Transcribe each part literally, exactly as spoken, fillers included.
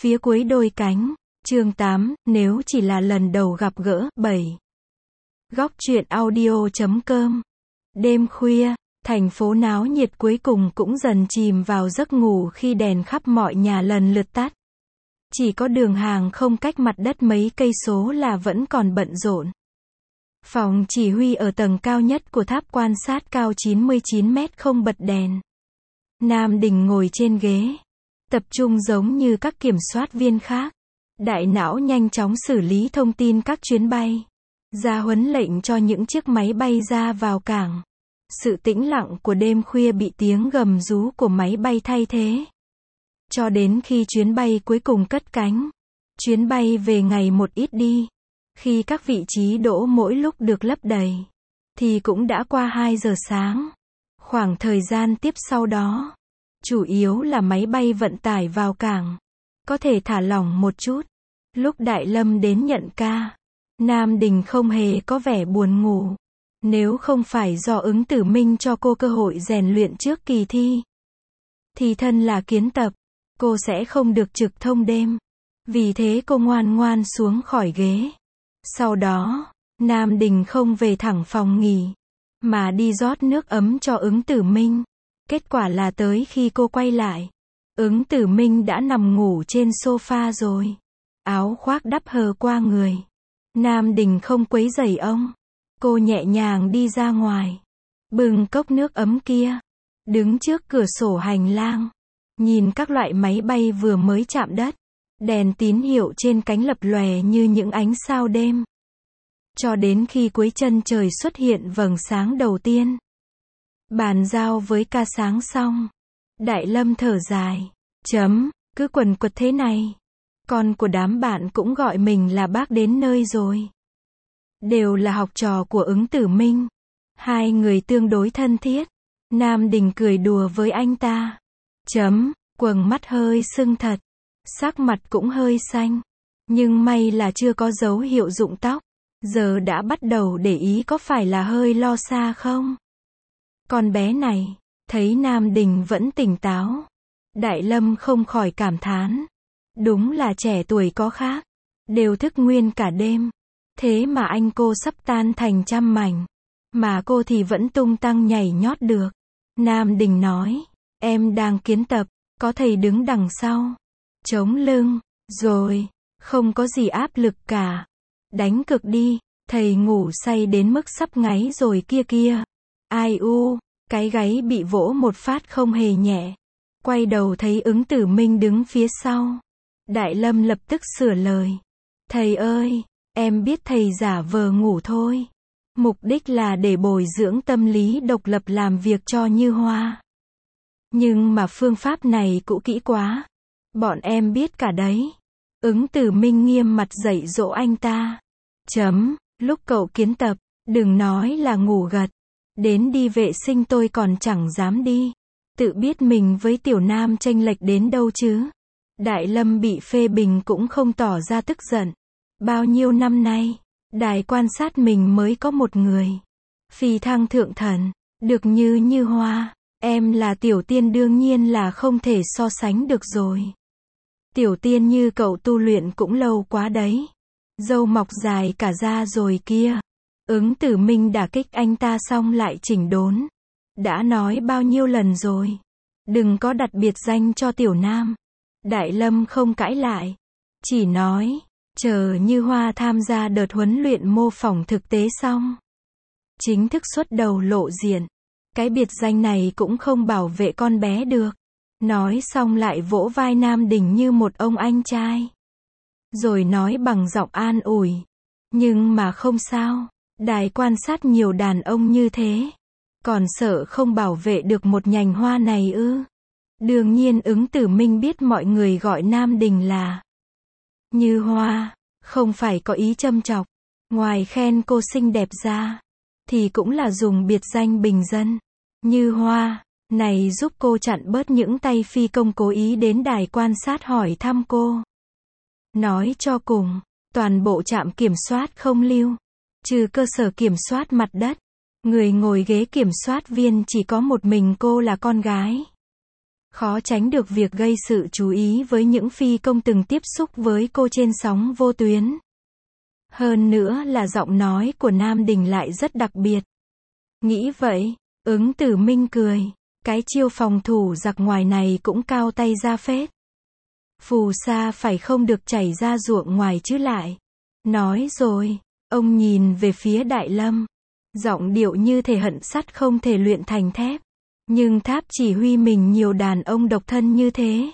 Phía cuối đôi cánh, chương tám, nếu chỉ là lần đầu gặp gỡ, bảy. Góc truyện audio chấm com. Đêm khuya, thành phố náo nhiệt cuối cùng cũng dần chìm vào giấc ngủ khi đèn khắp mọi nhà lần lượt tắt. Chỉ có đường hàng không cách mặt đất mấy cây số là vẫn còn bận rộn. Phòng chỉ huy ở tầng cao nhất của tháp quan sát cao chín mươi chín mét không bật đèn. Nam Đình ngồi trên ghế, tập trung giống như các kiểm soát viên khác. Đại não nhanh chóng xử lý thông tin các chuyến bay, ra huấn lệnh cho những chiếc máy bay ra vào cảng. Sự tĩnh lặng của đêm khuya bị tiếng gầm rú của máy bay thay thế. Cho đến khi chuyến bay cuối cùng cất cánh, chuyến bay về ngày một ít đi. Khi các vị trí đỗ mỗi lúc được lấp đầy, thì cũng đã qua hai giờ sáng. Khoảng thời gian tiếp sau đó, chủ yếu là máy bay vận tải vào cảng. Có thể thả lỏng một chút. Lúc Đại Lâm đến nhận ca, Nam Đình không hề có vẻ buồn ngủ. Nếu không phải do Ứng Tử Minh cho cô cơ hội rèn luyện trước kỳ thi, thì thân là kiến tập, cô sẽ không được trực thông đêm. Vì thế cô ngoan ngoan xuống khỏi ghế. Sau đó, Nam Đình không về thẳng phòng nghỉ, mà đi rót nước ấm cho Ứng Tử Minh. Kết quả là tới khi cô quay lại, Ứng Tử Minh đã nằm ngủ trên sofa rồi. Áo khoác đắp hờ qua người. Nam Đình không quấy rầy ông. Cô nhẹ nhàng đi ra ngoài, bưng cốc nước ấm kia, đứng trước cửa sổ hành lang, nhìn các loại máy bay vừa mới chạm đất. Đèn tín hiệu trên cánh lập lòe như những ánh sao đêm. Cho đến khi cuối chân trời xuất hiện vầng sáng đầu tiên. Bàn giao với ca sáng xong, Đại Lâm thở dài. Chấm, cứ quần quật thế này. Con của đám bạn cũng gọi mình là bác đến nơi rồi. Đều là học trò của Ứng Tử Minh. Hai người tương đối thân thiết. Nam Đình cười đùa với anh ta. Chấm, quầng mắt hơi sưng thật. Sắc mặt cũng hơi xanh. Nhưng may là chưa có dấu hiệu rụng tóc. Giờ đã bắt đầu để ý có phải là hơi lo xa không? Con bé này, thấy Nam Đình vẫn tỉnh táo. Đại Lâm không khỏi cảm thán. Đúng là trẻ tuổi có khác. Đều thức nguyên cả đêm. Thế mà anh cô sắp tan thành trăm mảnh. Mà cô thì vẫn tung tăng nhảy nhót được. Nam Đình nói. Em đang kiến tập. Có thầy đứng đằng sau. Chống lưng. Rồi. Không có gì áp lực cả. Đánh cực đi. Thầy ngủ say đến mức sắp ngáy rồi kia kia. Ai u. Cái gáy bị vỗ một phát không hề nhẹ. Quay đầu thấy Ứng Tử Minh đứng phía sau. Đại Lâm lập tức sửa lời. Thầy ơi, em biết thầy giả vờ ngủ thôi. Mục đích là để bồi dưỡng tâm lý độc lập làm việc cho Như Hoa. Nhưng mà phương pháp này cũ kỹ quá. Bọn em biết cả đấy. Ứng Tử Minh nghiêm mặt dạy dỗ anh ta. Chấm, lúc cậu kiến tập, đừng nói là ngủ gật. Đến đi vệ sinh tôi còn chẳng dám đi. Tự biết mình với Tiểu Nam chênh lệch đến đâu chứ. Đại Lâm bị phê bình cũng không tỏ ra tức giận. Bao nhiêu năm nay, đài quan sát mình mới có một người. Phi thăng thượng thần, được như Như Hoa. Em là Tiểu Tiên đương nhiên là không thể so sánh được rồi. Tiểu Tiên như cậu tu luyện cũng lâu quá đấy. Râu mọc dài cả da rồi kia. Ứng Tử Minh đả kích anh ta xong lại chỉnh đốn. Đã nói bao nhiêu lần rồi. Đừng có đặt biệt danh cho Tiểu Nam. Đại Lâm không cãi lại. Chỉ nói, chờ Như Hoa tham gia đợt huấn luyện mô phỏng thực tế xong. Chính thức xuất đầu lộ diện. Cái biệt danh này cũng không bảo vệ con bé được. Nói xong lại vỗ vai Nam Đình như một ông anh trai. Rồi nói bằng giọng an ủi. Nhưng mà không sao. Đài quan sát nhiều đàn ông như thế. Còn sợ không bảo vệ được một nhành hoa này ư? Đương nhiên Ứng Tử Minh biết mọi người gọi Nam Đình là Như Hoa, không phải có ý châm chọc. Ngoài khen cô xinh đẹp ra, thì cũng là dùng biệt danh bình dân. Như Hoa, này giúp cô chặn bớt những tay phi công cố ý đến đài quan sát hỏi thăm cô. Nói cho cùng, toàn bộ trạm kiểm soát không lưu. Trừ cơ sở kiểm soát mặt đất. Người ngồi ghế kiểm soát viên chỉ có một mình cô là con gái. khó tránh được việc gây sự chú ý với những phi công từng tiếp xúc với cô trên sóng vô tuyến. Hơn nữa là giọng nói của Nam Đình lại rất đặc biệt. Nghĩ vậy, Ứng Tử Minh cười, cái chiêu phòng thủ giặc ngoài này cũng cao tay ra phết. Phù sa phải không được chảy ra ruộng ngoài chứ lại. Nói rồi, ông nhìn về phía Đại Lâm. Giọng điệu như thể hận sắt không thể luyện thành thép. Nhưng Tháp chỉ huy mình nhiều đàn ông độc thân như thế.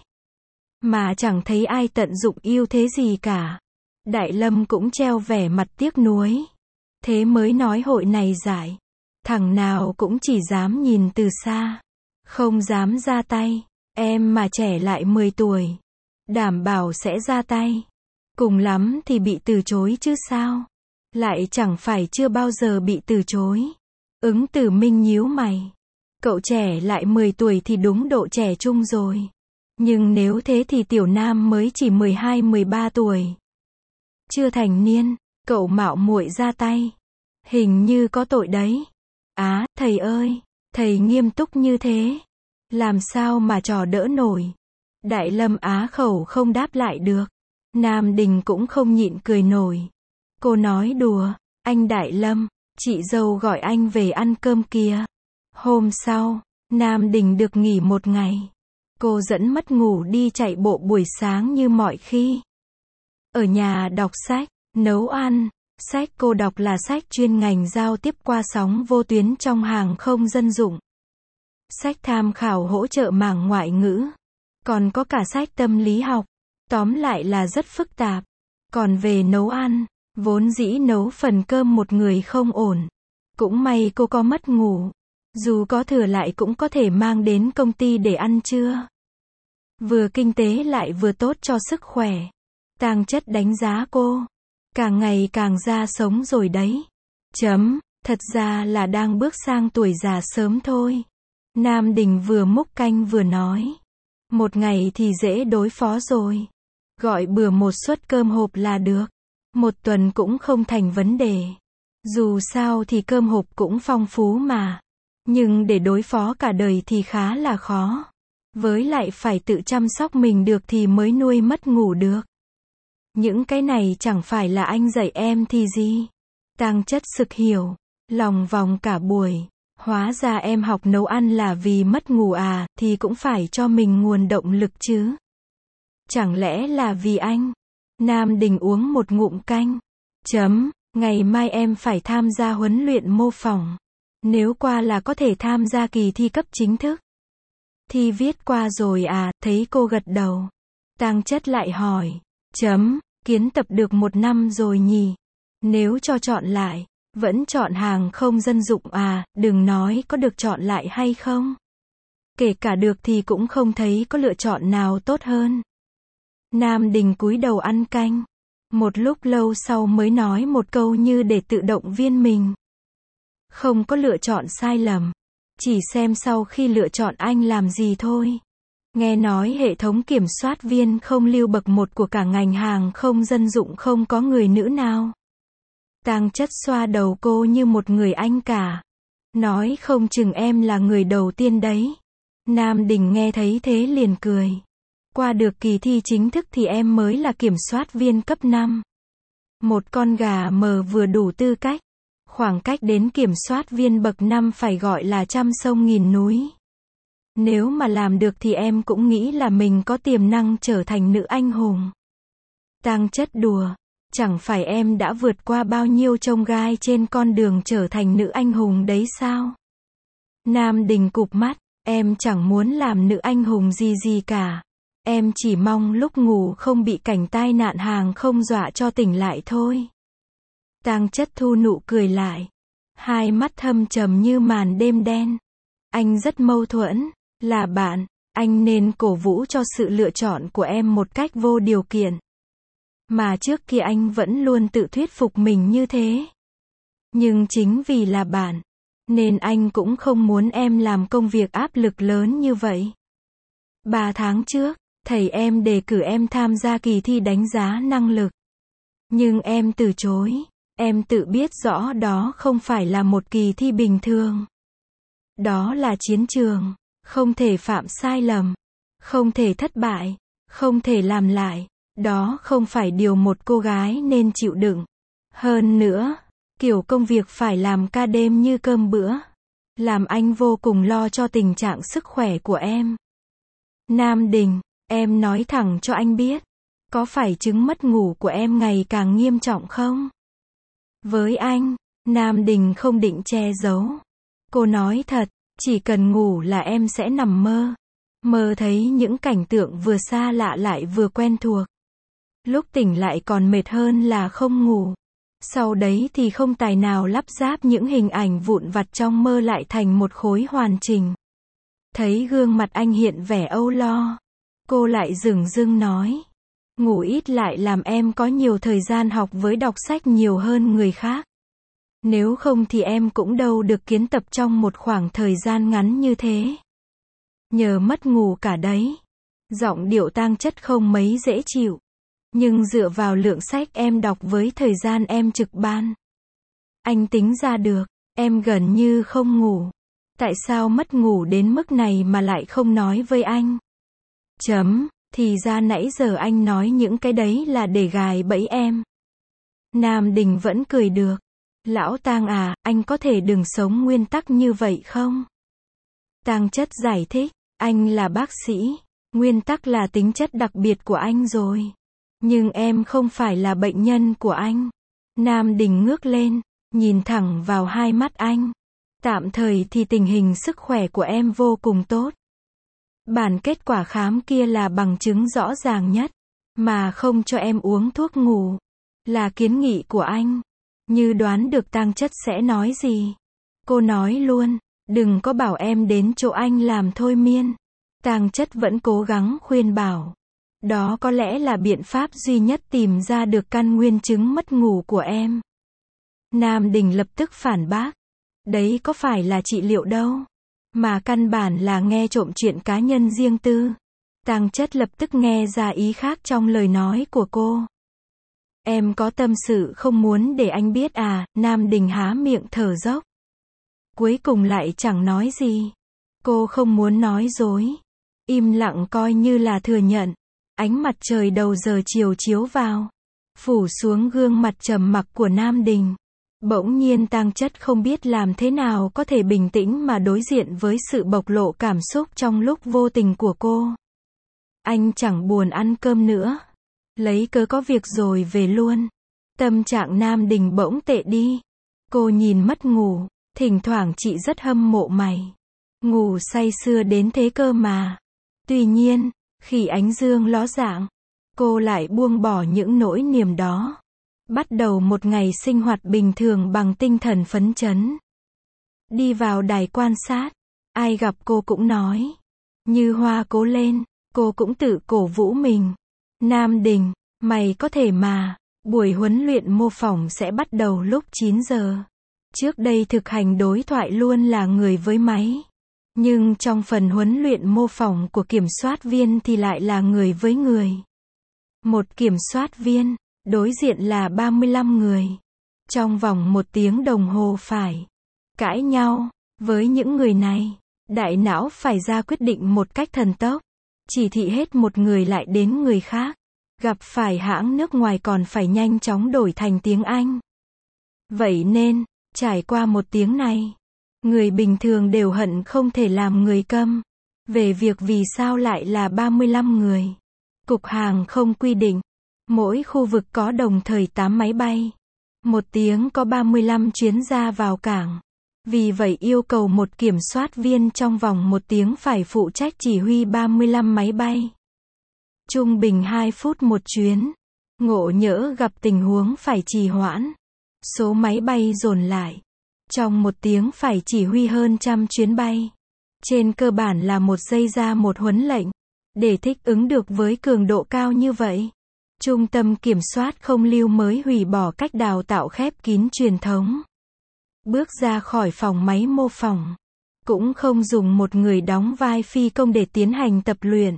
Mà chẳng thấy ai tận dụng ưu thế gì cả. Đại Lâm cũng treo vẻ mặt tiếc nuối. Thế mới nói hội này giải. Thằng nào cũng chỉ dám nhìn từ xa. Không dám ra tay. Em mà trẻ lại mười tuổi. Đảm bảo sẽ ra tay. Cùng lắm thì bị từ chối chứ sao. Lại chẳng phải chưa bao giờ bị từ chối. Ứng Tử Minh nhíu mày. Cậu trẻ lại mười tuổi thì đúng độ trẻ trung rồi. Nhưng nếu thế thì Tiểu Nam mới chỉ mười hai mười ba tuổi. Chưa thành niên, cậu mạo muội ra tay. Hình như có tội đấy. Á, thầy ơi, thầy nghiêm túc như thế. Làm sao mà trò đỡ nổi. Đại Lâm á khẩu không đáp lại được. Nam Đình cũng không nhịn cười nổi. Cô nói đùa, anh Đại Lâm, chị dâu gọi anh về ăn cơm kìa. Hôm sau, Nam Đình được nghỉ một ngày. Cô dẫn mất ngủ đi chạy bộ buổi sáng như mọi khi. Ở nhà đọc sách, nấu ăn. Sách cô đọc là sách chuyên ngành giao tiếp qua sóng vô tuyến trong hàng không dân dụng. Sách tham khảo hỗ trợ mảng ngoại ngữ. Còn có cả sách tâm lý học. Tóm lại là rất phức tạp. Còn về nấu ăn, vốn dĩ nấu phần cơm một người không ổn. Cũng may cô có mất ngủ. Dù có thừa lại cũng có thể mang đến công ty để ăn trưa. Vừa kinh tế lại vừa tốt cho sức khỏe. Tang Chất đánh giá cô. Càng ngày càng ra sống rồi đấy. Chấm, thật ra là đang bước sang tuổi già sớm thôi. Nam Đình vừa múc canh vừa nói. Một ngày thì dễ đối phó rồi. Gọi bừa một suất cơm hộp là được. Một tuần cũng không thành vấn đề. Dù sao thì cơm hộp cũng phong phú mà. Nhưng để đối phó cả đời thì khá là khó. Với lại phải tự chăm sóc mình được thì mới nuôi mất ngủ được. Những cái này chẳng phải là anh dạy em thì gì. Tang Chất sực hiểu. Lòng vòng cả buổi. Hóa ra em học nấu ăn là vì mất ngủ à, thì cũng phải cho mình nguồn động lực chứ. Chẳng lẽ là vì anh? Nam Đình uống một ngụm canh. Chấm, ngày mai em phải tham gia huấn luyện mô phỏng. Nếu qua là có thể tham gia kỳ thi cấp chính thức. Thi viết qua rồi à, thấy cô gật đầu. Tang Chất lại hỏi. Chấm, kiến tập được một năm rồi nhỉ. Nếu cho chọn lại, vẫn chọn hàng không dân dụng à, đừng nói có được chọn lại hay không. Kể cả được thì cũng không thấy có lựa chọn nào tốt hơn. Nam Đình cúi đầu ăn canh. Một lúc lâu sau mới nói một câu như để tự động viên mình. Không có lựa chọn sai lầm. Chỉ xem sau khi lựa chọn anh làm gì thôi. Nghe nói hệ thống kiểm soát viên không lưu bậc một của cả ngành hàng không dân dụng không có người nữ nào. Tang Chất xoa đầu cô như một người anh cả. Nói không chừng em là người đầu tiên đấy. Nam Đình nghe thấy thế liền cười. Qua được kỳ thi chính thức thì em mới là kiểm soát viên cấp năm. Một con gà mờ vừa đủ tư cách. Khoảng cách đến kiểm soát viên bậc năm phải gọi là trăm sông nghìn núi. Nếu mà làm được thì em cũng nghĩ là mình có tiềm năng trở thành nữ anh hùng. Tang Chất đùa. Chẳng phải em đã vượt qua bao nhiêu chông gai trên con đường trở thành nữ anh hùng đấy sao? Nam Đình cụp mắt. Em chẳng muốn làm nữ anh hùng gì gì cả. Em chỉ mong lúc ngủ không bị cảnh tai nạn hàng không dọa cho tỉnh lại thôi. Tang Chất thu nụ cười lại. Hai mắt thâm trầm như màn đêm đen. Anh rất mâu thuẫn. Là bạn, anh nên cổ vũ cho sự lựa chọn của em một cách vô điều kiện. Mà trước kia anh vẫn luôn tự thuyết phục mình như thế. Nhưng chính vì là bạn, nên anh cũng không muốn em làm công việc áp lực lớn như vậy. Ba tháng trước, thầy em đề cử em tham gia kỳ thi đánh giá năng lực. Nhưng em từ chối. Em tự biết rõ đó không phải là một kỳ thi bình thường. Đó là chiến trường. Không thể phạm sai lầm. Không thể thất bại, không thể làm lại. Đó không phải điều một cô gái nên chịu đựng. Hơn nữa, kiểu công việc phải làm ca đêm như cơm bữa, làm anh vô cùng lo cho tình trạng sức khỏe của em. Nam Đình, em nói thẳng cho anh biết, có phải chứng mất ngủ của em ngày càng nghiêm trọng không? Với anh, Nam Đình không định che giấu. Cô nói thật, chỉ cần ngủ là em sẽ nằm mơ. Mơ thấy những cảnh tượng vừa xa lạ lại vừa quen thuộc. Lúc tỉnh lại còn mệt hơn là không ngủ. Sau đấy thì không tài nào lắp ráp những hình ảnh vụn vặt trong mơ lại thành một khối hoàn chỉnh. Thấy gương mặt anh hiện vẻ âu lo, cô lại dửng dưng nói. Ngủ ít lại làm em có nhiều thời gian học với đọc sách nhiều hơn người khác. Nếu không thì em cũng đâu được kiến tập trong một khoảng thời gian ngắn như thế. Nhờ mất ngủ cả đấy. Giọng điệu tang chất không mấy dễ chịu. Nhưng dựa vào lượng sách em đọc với thời gian em trực ban, anh tính ra được, em gần như không ngủ. Tại sao mất ngủ đến mức này mà lại không nói với anh? Chấm, thì ra nãy giờ anh nói những cái đấy là để gài bẫy em. Nam Đình vẫn cười được. Lão Tang à, anh có thể đừng sống nguyên tắc như vậy không? Tang chất giải thích, anh là bác sĩ, nguyên tắc là tính chất đặc biệt của anh rồi. Nhưng em không phải là bệnh nhân của anh. Nam Đình ngước lên, nhìn thẳng vào hai mắt anh. Tạm thời thì tình hình sức khỏe của em vô cùng tốt. Bản kết quả khám kia là bằng chứng rõ ràng nhất. Mà không cho em uống thuốc ngủ là kiến nghị của anh. Như đoán được tang chất sẽ nói gì. Cô nói luôn, đừng có bảo em đến chỗ anh làm thôi miên. Tang chất vẫn cố gắng khuyên bảo. Đó có lẽ là biện pháp duy nhất tìm ra được căn nguyên chứng mất ngủ của em. Nam Đình lập tức phản bác. Đấy có phải là trị liệu đâu. Mà căn bản là nghe trộm chuyện cá nhân riêng tư. Tang chất lập tức nghe ra ý khác trong lời nói của cô. Em có tâm sự không muốn để anh biết à? Nam Đình há miệng thở dốc. Cuối cùng lại chẳng nói gì. Cô không muốn nói dối. Im lặng coi như là thừa nhận. Ánh mặt trời đầu giờ chiều chiếu vào, phủ xuống gương mặt trầm mặc của Nam Đình. Bỗng nhiên tang chất không biết làm thế nào có thể bình tĩnh mà đối diện với sự bộc lộ cảm xúc trong lúc vô tình của cô. Anh chẳng buồn ăn cơm nữa. Lấy cớ có việc rồi về luôn. Tâm trạng Nam Đình bỗng tệ đi. Cô nhìn mất ngủ, thỉnh thoảng chị rất hâm mộ mày. Ngủ say sưa đến thế cơ mà. Tuy nhiên, khi ánh dương ló dạng, cô lại buông bỏ những nỗi niềm đó. Bắt đầu một ngày sinh hoạt bình thường bằng tinh thần phấn chấn. Đi vào đài quan sát, ai gặp cô cũng nói. Như Hoa cố lên, cô cũng tự cổ vũ mình. Nam Đình, mày có thể mà. Buổi huấn luyện mô phỏng sẽ bắt đầu lúc chín giờ. Trước đây thực hành đối thoại luôn là người với máy. Nhưng trong phần huấn luyện mô phỏng của kiểm soát viên thì lại là người với người. Một kiểm soát viên, đối diện là ba mươi lăm người. Trong vòng một tiếng đồng hồ phải cãi nhau với những người này. Đại não phải ra quyết định một cách thần tốc. Chỉ thị hết một người lại đến người khác. Gặp phải hãng nước ngoài còn phải nhanh chóng đổi thành tiếng Anh. Vậy nên, trải qua một tiếng này, người bình thường đều hận không thể làm người câm. Về việc vì sao lại là ba mươi lăm người. Cục hàng không quy định, mỗi khu vực có đồng thời tám máy bay. Một tiếng có ba mươi lăm chuyến ra vào cảng. Vì vậy yêu cầu một kiểm soát viên trong vòng một tiếng phải phụ trách chỉ huy ba mươi lăm máy bay. Trung bình hai phút một chuyến. Ngộ nhỡ gặp tình huống phải trì hoãn. Số máy bay dồn lại. Trong một tiếng phải chỉ huy hơn trăm chuyến bay. Trên cơ bản là một giây ra một huấn lệnh. Để thích ứng được với cường độ cao như vậy, Trung tâm Kiểm soát Không lưu mới hủy bỏ cách đào tạo khép kín truyền thống. Bước ra khỏi phòng máy mô phỏng. Cũng không dùng một người đóng vai phi công để tiến hành tập luyện.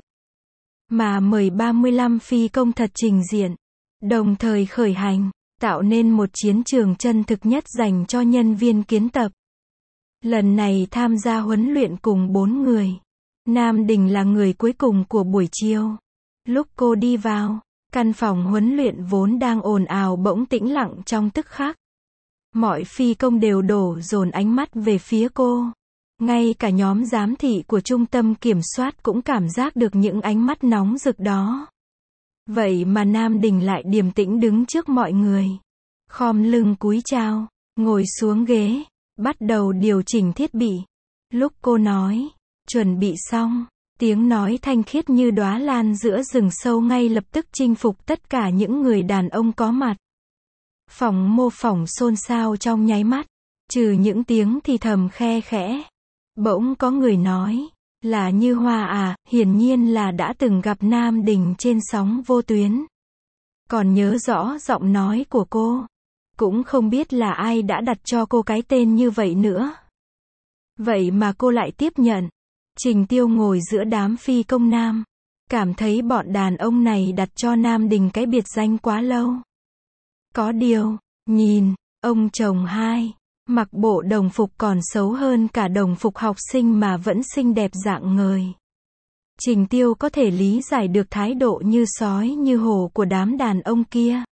Mà mời ba mươi lăm phi công thật trình diện. Đồng thời khởi hành, tạo nên một chiến trường chân thực nhất dành cho nhân viên kiến tập. Lần này tham gia huấn luyện cùng bốn người. Nam Đình là người cuối cùng của buổi chiều. Lúc cô đi vào, căn phòng huấn luyện vốn đang ồn ào bỗng tĩnh lặng trong tức khắc. Mọi phi công đều đổ dồn ánh mắt về phía cô. Ngay cả nhóm giám thị của trung tâm kiểm soát cũng cảm giác được những ánh mắt nóng rực đó. Vậy mà Nam Đình lại điềm tĩnh đứng trước mọi người. Khom lưng cúi chào, ngồi xuống ghế, bắt đầu điều chỉnh thiết bị. Lúc cô nói, chuẩn bị xong, tiếng nói thanh khiết như đóa lan giữa rừng sâu ngay lập tức chinh phục tất cả những người đàn ông có mặt. Phòng mô phỏng xôn xao trong nháy mắt, trừ những tiếng thì thầm khe khẽ. Bỗng có người nói, là Như Hoa à, hiển nhiên là đã từng gặp Nam Đình trên sóng vô tuyến. Còn nhớ rõ giọng nói của cô. Cũng không biết là ai đã đặt cho cô cái tên như vậy nữa. Vậy mà cô lại tiếp nhận. Trình Tiêu ngồi giữa đám phi công nam. Cảm thấy bọn đàn ông này đặt cho Nam Đình cái biệt danh quá lâu. Có điều, nhìn, ông chồng hai, mặc bộ đồng phục còn xấu hơn cả đồng phục học sinh mà vẫn xinh đẹp rạng ngời. Trình Tiêu có thể lý giải được thái độ như sói như hổ của đám đàn ông kia.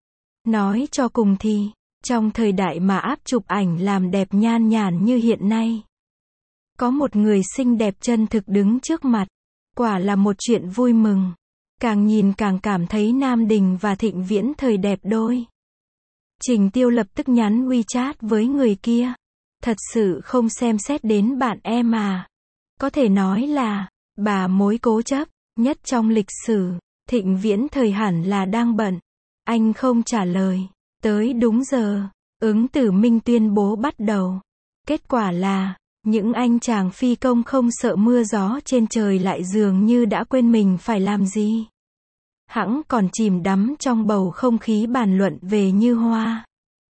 Nói cho cùng thì, trong thời đại mà áp chụp ảnh làm đẹp nhan nhản như hiện nay, có một người xinh đẹp chân thực đứng trước mặt, quả là một chuyện vui mừng. Càng nhìn càng cảm thấy Nam Đình và Thịnh Viễn thời đẹp đôi. Trình Tiêu lập tức nhắn WeChat với người kia. Thật sự không xem xét đến bạn em à. Có thể nói là, bà mối cố chấp nhất trong lịch sử. Thịnh Viễn thời hẳn là đang bận. Anh không trả lời. Tới đúng giờ, ứng tử minh tuyên bố bắt đầu. Kết quả là, những anh chàng phi công không sợ mưa gió trên trời lại dường như đã quên mình phải làm gì. Hẵng còn chìm đắm trong bầu không khí bàn luận về Như Hoa.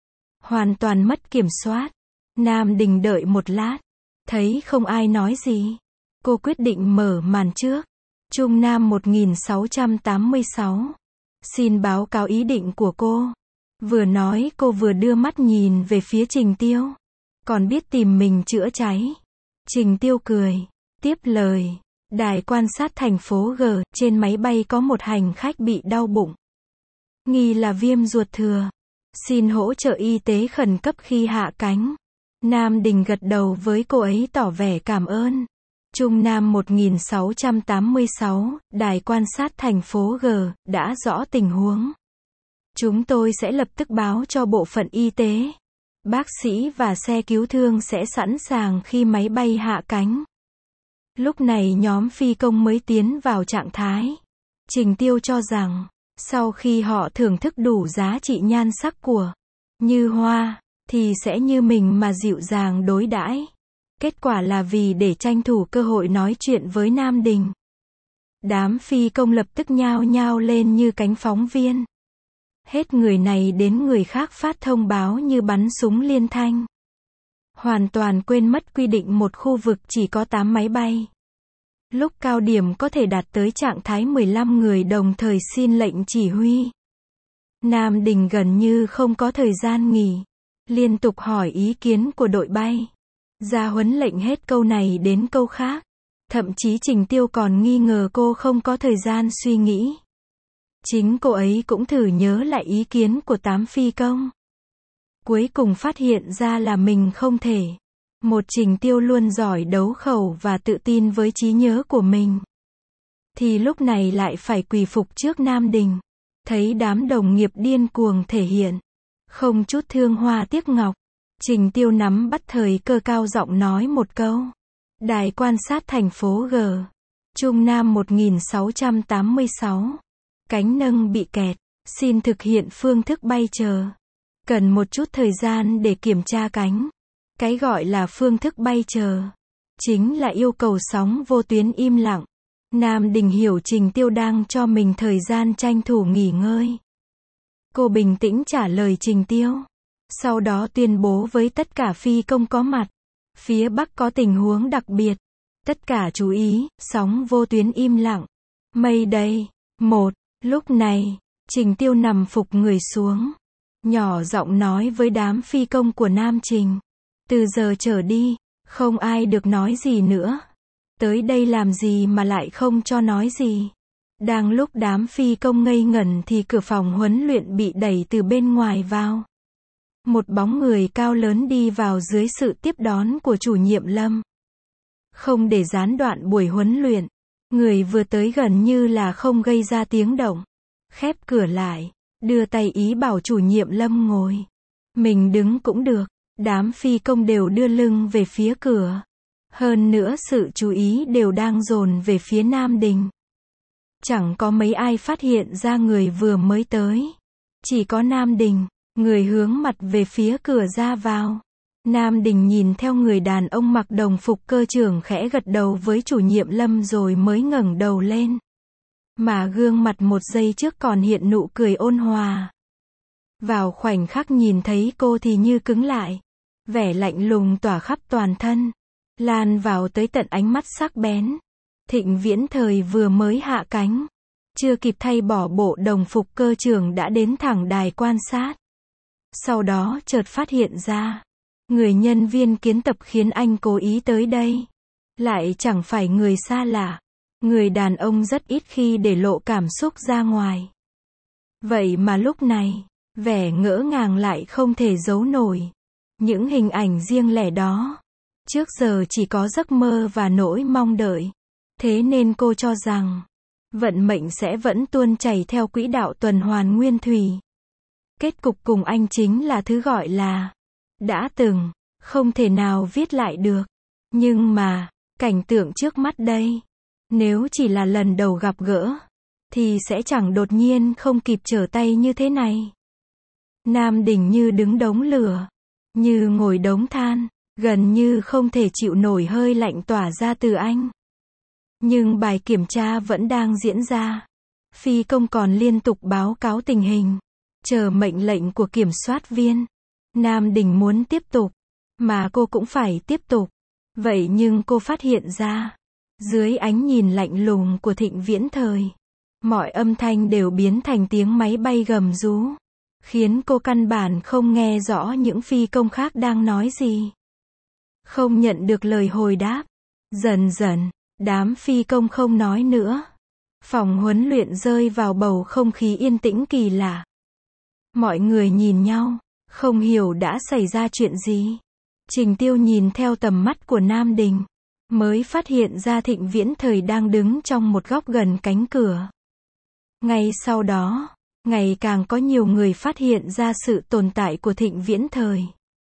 Hoàn toàn mất kiểm soát. Nam Đình đợi một lát. Thấy không ai nói gì. Cô quyết định mở màn trước. Trung Nam một nghìn sáu trăm tám mươi sáu. Xin báo cáo ý định của cô. Vừa nói cô vừa đưa mắt nhìn về phía Trình Tiêu. Còn biết tìm mình chữa cháy. Trình Tiêu cười. Tiếp lời. Đài quan sát thành phố G, trên máy bay có một hành khách bị đau bụng. Nghi là viêm ruột thừa. Xin hỗ trợ y tế khẩn cấp khi hạ cánh. Nam Đình gật đầu với cô ấy tỏ vẻ cảm ơn. Trung Nam một nghìn sáu trăm tám mươi sáu, đài quan sát thành phố G, đã rõ tình huống. Chúng tôi sẽ lập tức báo cho bộ phận y tế. Bác sĩ và xe cứu thương sẽ sẵn sàng khi máy bay hạ cánh. Lúc này nhóm phi công mới tiến vào trạng thái. Trình Tiêu cho rằng, sau khi họ thưởng thức đủ giá trị nhan sắc của Như Hoa, thì sẽ như mình mà dịu dàng đối đãi. Kết quả là vì để tranh thủ cơ hội nói chuyện với Nam Đình. Đám phi công lập tức nhao nhao lên như cánh phóng viên. Hết người này đến người khác phát thông báo như bắn súng liên thanh. Hoàn toàn quên mất quy định một khu vực chỉ có tám máy bay. Lúc cao điểm có thể đạt tới trạng thái mười lăm người đồng thời xin lệnh chỉ huy. Nam Đình gần như không có thời gian nghỉ. Liên tục hỏi ý kiến của đội bay. Ra huấn lệnh hết câu này đến câu khác. Thậm chí Trình Tiêu còn nghi ngờ cô không có thời gian suy nghĩ. Chính cô ấy cũng thử nhớ lại ý kiến của tám phi công. Cuối cùng phát hiện ra là mình không thể. Một Trình Tiêu luôn giỏi đấu khẩu và tự tin với trí nhớ của mình. Thì lúc này lại phải quỳ phục trước Nam Đình. Thấy đám đồng nghiệp điên cuồng thể hiện. Không chút thương hoa tiếc ngọc. Trình Tiêu nắm bắt thời cơ cao giọng nói một câu. Đài quan sát thành phố G. Trung Nam một nghìn sáu trăm tám mươi sáu. Cánh nâng bị kẹt. Xin thực hiện phương thức bay chờ. Cần một chút thời gian để kiểm tra cánh. Cái gọi là phương thức bay chờ. Chính là yêu cầu sóng vô tuyến im lặng. Nam Đình hiểu Trình Tiêu đang cho mình thời gian tranh thủ nghỉ ngơi. Cô bình tĩnh trả lời Trình Tiêu. Sau đó tuyên bố với tất cả phi công có mặt. Phía Bắc có tình huống đặc biệt. Tất cả chú ý, sóng vô tuyến im lặng. Mây đây. Một. Lúc này, Trình Tiêu nằm phục người xuống. Nhỏ giọng nói với đám phi công của Nam Trình. Từ giờ trở đi, không ai được nói gì nữa. Tới đây làm gì mà lại không cho nói gì? Đang lúc đám phi công ngây ngẩn thì cửa phòng huấn luyện bị đẩy từ bên ngoài vào. Một bóng người cao lớn đi vào dưới sự tiếp đón của chủ nhiệm Lâm. Không để gián đoạn buổi huấn luyện, người vừa tới gần như là không gây ra tiếng động. Khép cửa lại, đưa tay ý bảo chủ nhiệm Lâm ngồi. Mình đứng cũng được, đám phi công đều đưa lưng về phía cửa. Hơn nữa sự chú ý đều đang dồn về phía Nam Đình. Chẳng có mấy ai phát hiện ra người vừa mới tới. Chỉ có Nam Đình, người hướng mặt về phía cửa ra vào. Nam Đình nhìn theo người đàn ông mặc đồng phục cơ trưởng khẽ gật đầu với chủ nhiệm Lâm rồi mới ngẩng đầu lên. Mà gương mặt một giây trước còn hiện nụ cười ôn hòa. Vào khoảnh khắc nhìn thấy cô thì như cứng lại. Vẻ lạnh lùng tỏa khắp toàn thân. Lan vào tới tận ánh mắt sắc bén. Thịnh Viễn Thời vừa mới hạ cánh. Chưa kịp thay bỏ bộ đồng phục cơ trưởng đã đến thẳng đài quan sát. Sau đó chợt phát hiện ra. Người nhân viên kiến tập khiến anh cố ý tới đây. Lại chẳng phải người xa lạ. Người đàn ông rất ít khi để lộ cảm xúc ra ngoài. Vậy mà lúc này, vẻ ngỡ ngàng lại không thể giấu nổi. Những hình ảnh riêng lẻ đó. Trước giờ chỉ có giấc mơ và nỗi mong đợi. Thế nên cô cho rằng, vận mệnh sẽ vẫn tuôn chảy theo quỹ đạo tuần hoàn nguyên thủy. Kết cục cùng anh chính là thứ gọi là đã từng, không thể nào viết lại được. Nhưng mà, cảnh tượng trước mắt đây, nếu chỉ là lần đầu gặp gỡ, thì sẽ chẳng đột nhiên không kịp trở tay như thế này. Nam Đình như đứng đống lửa, như ngồi đống than, gần như không thể chịu nổi hơi lạnh tỏa ra từ anh. Nhưng bài kiểm tra vẫn đang diễn ra. Phi công còn liên tục báo cáo tình hình, chờ mệnh lệnh của kiểm soát viên. Nam Đình muốn tiếp tục, mà cô cũng phải tiếp tục. Vậy nhưng cô phát hiện ra, dưới ánh nhìn lạnh lùng của Thịnh Viễn Thời, mọi âm thanh đều biến thành tiếng máy bay gầm rú, khiến cô căn bản không nghe rõ những phi công khác đang nói gì. Không nhận được lời hồi đáp. Dần dần, đám phi công không nói nữa. Phòng huấn luyện rơi vào bầu không khí yên tĩnh kỳ lạ. Mọi người nhìn nhau, không hiểu đã xảy ra chuyện gì. Trình Tiêu nhìn theo tầm mắt của Nam Đình, mới phát hiện ra Thịnh Viễn Thời đang đứng trong một góc gần cánh cửa. Ngay sau đó, ngày càng có nhiều người phát hiện ra sự tồn tại của Thịnh Viễn Thời.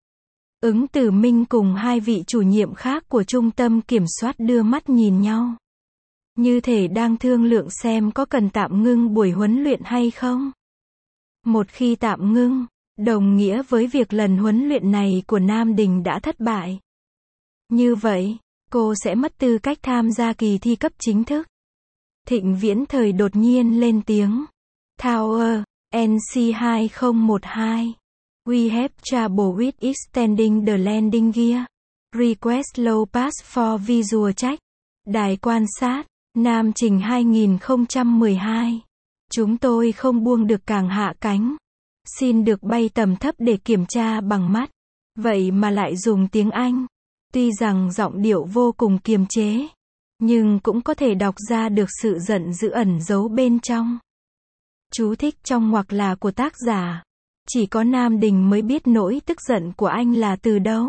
Ứng Tử Minh cùng hai vị chủ nhiệm khác của trung tâm kiểm soát đưa mắt nhìn nhau. Như thể đang thương lượng xem có cần tạm ngưng buổi huấn luyện hay không. Một khi tạm ngưng, đồng nghĩa với việc lần huấn luyện này của Nam Đình đã thất bại. Như vậy, cô sẽ mất tư cách tham gia kỳ thi cấp chính thức. Thịnh Viễn Thời đột nhiên lên tiếng. Tower, N C hai không một hai. We have trouble with extending the landing gear. Request low pass for visual check. Đài quan sát, Nam Trình hai không một hai. Chúng tôi không buông được càng hạ cánh. Xin được bay tầm thấp để kiểm tra bằng mắt. Vậy mà lại dùng tiếng Anh. Tuy rằng giọng điệu vô cùng kiềm chế, nhưng cũng có thể đọc ra được sự giận dữ ẩn giấu bên trong. Chú thích trong ngoặc là của tác giả. Chỉ có Nam Đình mới biết nỗi tức giận của anh là từ đâu.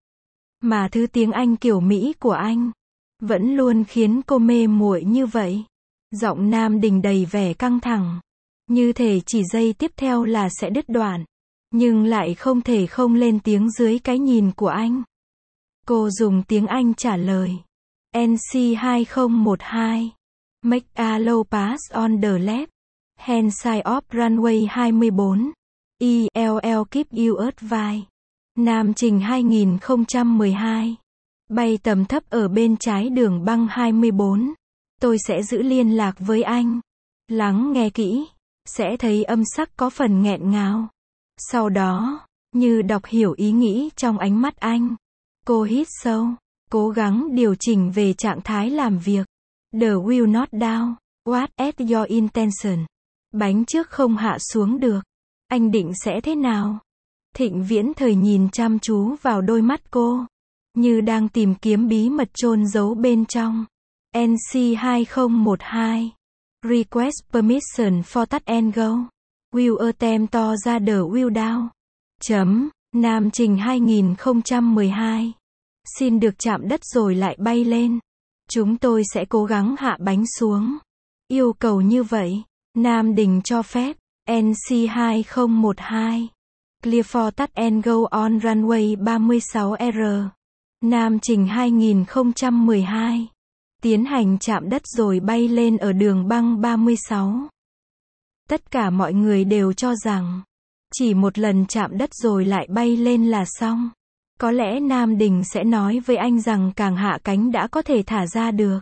Mà thứ tiếng Anh kiểu Mỹ của anh vẫn luôn khiến cô mê muội như vậy. Giọng Nam Đình đầy vẻ căng thẳng, như thể chỉ giây tiếp theo là sẽ đứt đoạn, nhưng lại không thể không lên tiếng dưới cái nhìn của anh. Cô dùng tiếng Anh trả lời. N C hai không một hai. Make a low pass on the left hand side of runway hai mươi bốn. E L L keep you advised. Nam Trình hai không một hai. Bay tầm thấp ở bên trái đường băng hai mươi bốn. Tôi sẽ giữ liên lạc với anh. Lắng nghe kỹ, sẽ thấy âm sắc có phần nghẹn ngào. Sau đó, như đọc hiểu ý nghĩ trong ánh mắt anh, cô hít sâu, cố gắng điều chỉnh về trạng thái làm việc. The wheel not down. What at your intention? Bánh trước không hạ xuống được. Anh định sẽ thế nào? Thịnh Viễn Thời nhìn chăm chú vào đôi mắt cô, như đang tìm kiếm bí mật chôn giấu bên trong. N C hai không một hai. Request permission for touch and go. Will attempt to ra the will down. Chấm. Nam Trình hai không một hai. Xin được chạm đất rồi lại bay lên. Chúng tôi sẽ cố gắng hạ bánh xuống. Yêu cầu như vậy. Nam Đình cho phép. N C hai không một hai. Clear for touch and go on runway ba mươi sáu R. Nam Trình hai không một hai. Tiến hành chạm đất rồi bay lên ở đường băng ba mươi sáu. Tất cả mọi người đều cho rằng chỉ một lần chạm đất rồi lại bay lên là xong. Có lẽ Nam Đình sẽ nói với anh rằng càng hạ cánh đã có thể thả ra được.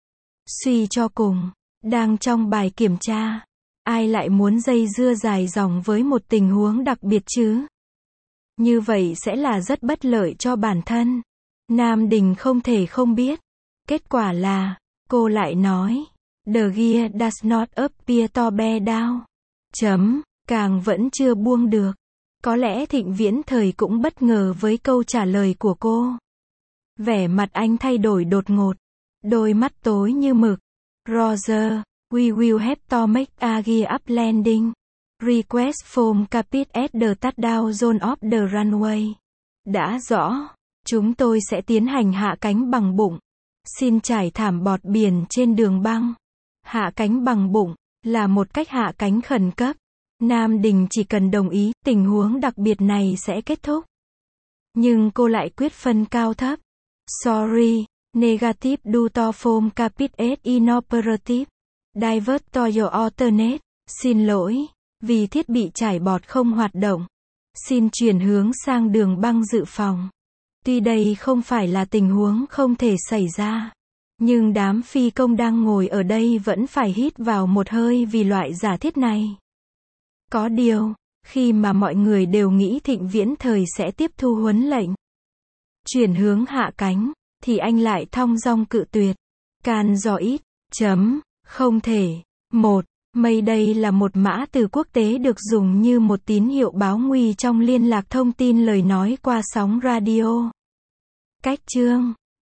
Suy cho cùng, đang trong bài kiểm tra, ai lại muốn dây dưa dài dòng với một tình huống đặc biệt chứ? Như vậy sẽ là rất bất lợi cho bản thân. Nam Đình không thể không biết. Kết quả là, cô lại nói, the gear does not appear to bear down. Chấm, càng vẫn chưa buông được. Có lẽ Thịnh Viễn Thời cũng bất ngờ với câu trả lời của cô. Vẻ mặt anh thay đổi đột ngột. Đôi mắt tối như mực. Roger, we will have to make a gear up landing. Request from capit at the touchdown zone of the runway. Đã rõ, chúng tôi sẽ tiến hành hạ cánh bằng bụng. Xin trải thảm bọt biển trên đường băng. Hạ cánh bằng bụng là một cách hạ cánh khẩn cấp. Nam Đình chỉ cần đồng ý, tình huống đặc biệt này sẽ kết thúc. Nhưng cô lại quyết phân cao thấp. Sorry, negative due to form capit is inoperative. Divert to your alternate. Xin lỗi, vì thiết bị trải bọt không hoạt động. Xin chuyển hướng sang đường băng dự phòng. Tuy đây không phải là tình huống không thể xảy ra, nhưng đám phi công đang ngồi ở đây vẫn phải hít vào một hơi vì loại giả thiết này. Có điều, khi mà mọi người đều nghĩ Thịnh Viễn Thời sẽ tiếp thu huấn lệnh chuyển hướng hạ cánh, thì anh lại thong dong cự tuyệt. Can do ít. Chấm. Không thể. Một. Mayday là một mã từ quốc tế được dùng như một tín hiệu báo nguy trong liên lạc thông tin lời nói qua sóng radio. Cách chương